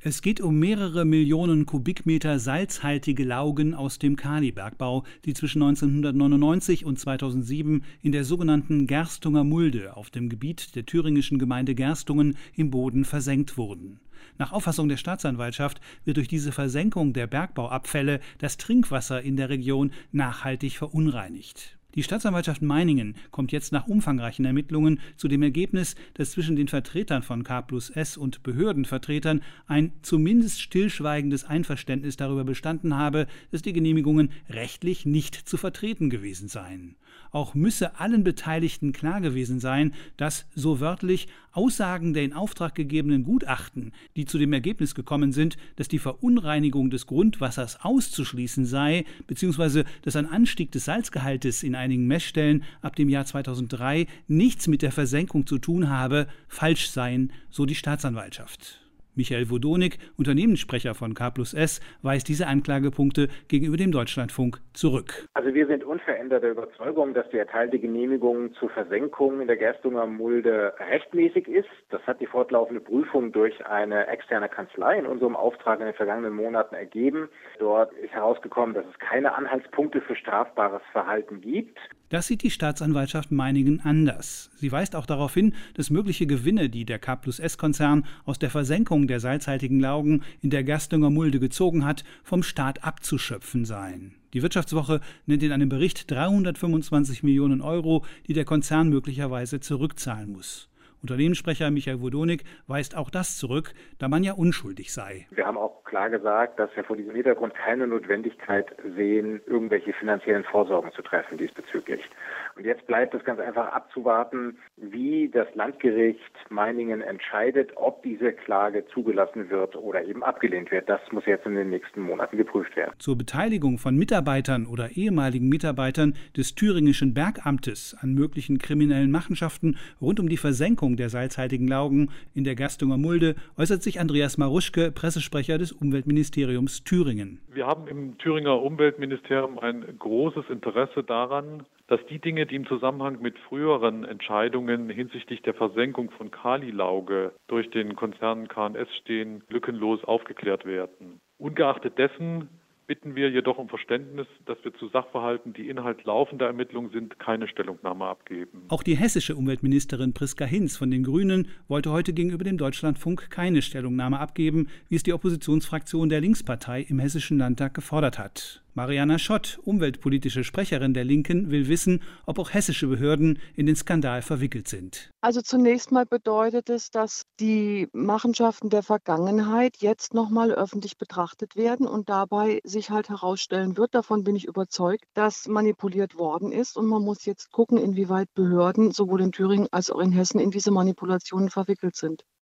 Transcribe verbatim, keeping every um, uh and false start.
Es geht um mehrere Millionen Kubikmeter salzhaltige Laugen aus dem Kalibergbau, die zwischen neunzehnhundertneunundneunzig und zweitausendsieben in der sogenannten Gerstunger Mulde auf dem Gebiet der thüringischen Gemeinde Gerstungen im Boden versenkt wurden. Nach Auffassung der Staatsanwaltschaft wird durch diese Versenkung der Bergbauabfälle das Trinkwasser in der Region nachhaltig verunreinigt. Die Staatsanwaltschaft Meiningen kommt jetzt nach umfangreichen Ermittlungen zu dem Ergebnis, dass zwischen den Vertretern von K plus S und Behördenvertretern ein zumindest stillschweigendes Einverständnis darüber bestanden habe, dass die Genehmigungen rechtlich nicht zu vertreten gewesen seien. Auch müsse allen Beteiligten klar gewesen sein, dass, so wörtlich, Aussagen der in Auftrag gegebenen Gutachten, die zu dem Ergebnis gekommen sind, dass die Verunreinigung des Grundwassers auszuschließen sei, beziehungsweise dass ein Anstieg des Salzgehaltes in einigen Messstellen ab dem Jahr zweitausenddrei nichts mit der Versenkung zu tun habe, falsch seien, so die Staatsanwaltschaft. Michael Wodonik, Unternehmenssprecher von K plus S, weist diese Anklagepunkte gegenüber dem Deutschlandfunk zurück. Also wir sind unverändert der Überzeugung, dass die erteilte Genehmigung zur Versenkung in der Gerstunger Mulde rechtmäßig ist. Das hat die fortlaufende Prüfung durch eine externe Kanzlei in unserem Auftrag in den vergangenen Monaten ergeben. Dort ist herausgekommen, dass es keine Anhaltspunkte für strafbares Verhalten gibt. Das sieht die Staatsanwaltschaft Meiningen anders. Sie weist auch darauf hin, dass mögliche Gewinne, die der K plus S-Konzern aus der Versenkung der salzhaltigen Laugen in der Gerstunger Mulde gezogen hat, vom Staat abzuschöpfen seien. Die Wirtschaftswoche nennt in einem Bericht dreihundertfünfundzwanzig Millionen Euro, die der Konzern möglicherweise zurückzahlen muss. Unternehmenssprecher Michael Wodonik weist auch das zurück, da man ja unschuldig sei. Wir haben auch klar gesagt, dass wir vor diesem Hintergrund keine Notwendigkeit sehen, irgendwelche finanziellen Vorsorgen zu treffen diesbezüglich. Und jetzt bleibt es ganz einfach abzuwarten, wie das Landgericht Meiningen entscheidet, ob diese Klage zugelassen wird oder eben abgelehnt wird. Das muss jetzt in den nächsten Monaten geprüft werden. Zur Beteiligung von Mitarbeitern oder ehemaligen Mitarbeitern des Thüringischen Bergamtes an möglichen kriminellen Machenschaften rund um die Versenkung der salzhaltigen Laugen in der Gerstunger Mulde äußert sich Andreas Maruschke, Pressesprecher des Umweltministeriums Thüringen. Wir haben im Thüringer Umweltministerium ein großes Interesse daran, dass die Dinge, die im Zusammenhang mit früheren Entscheidungen hinsichtlich der Versenkung von Kalilauge durch den Konzern K N S stehen, lückenlos aufgeklärt werden. Ungeachtet dessen bitten wir jedoch um Verständnis, dass wir zu Sachverhalten, die Inhalt laufender Ermittlungen sind, keine Stellungnahme abgeben. Auch die hessische Umweltministerin Priska Hinz von den Grünen wollte heute gegenüber dem Deutschlandfunk keine Stellungnahme abgeben, wie es die Oppositionsfraktion der Linkspartei im Hessischen Landtag gefordert hat. Mariana Schott, umweltpolitische Sprecherin der Linken, will wissen, ob auch hessische Behörden in den Skandal verwickelt sind. Also zunächst mal bedeutet es, dass die Machenschaften der Vergangenheit jetzt nochmal öffentlich betrachtet werden und dabei sich halt herausstellen wird, davon bin ich überzeugt, dass manipuliert worden ist. Und man muss jetzt gucken, inwieweit Behörden sowohl in Thüringen als auch in Hessen in diese Manipulationen verwickelt sind.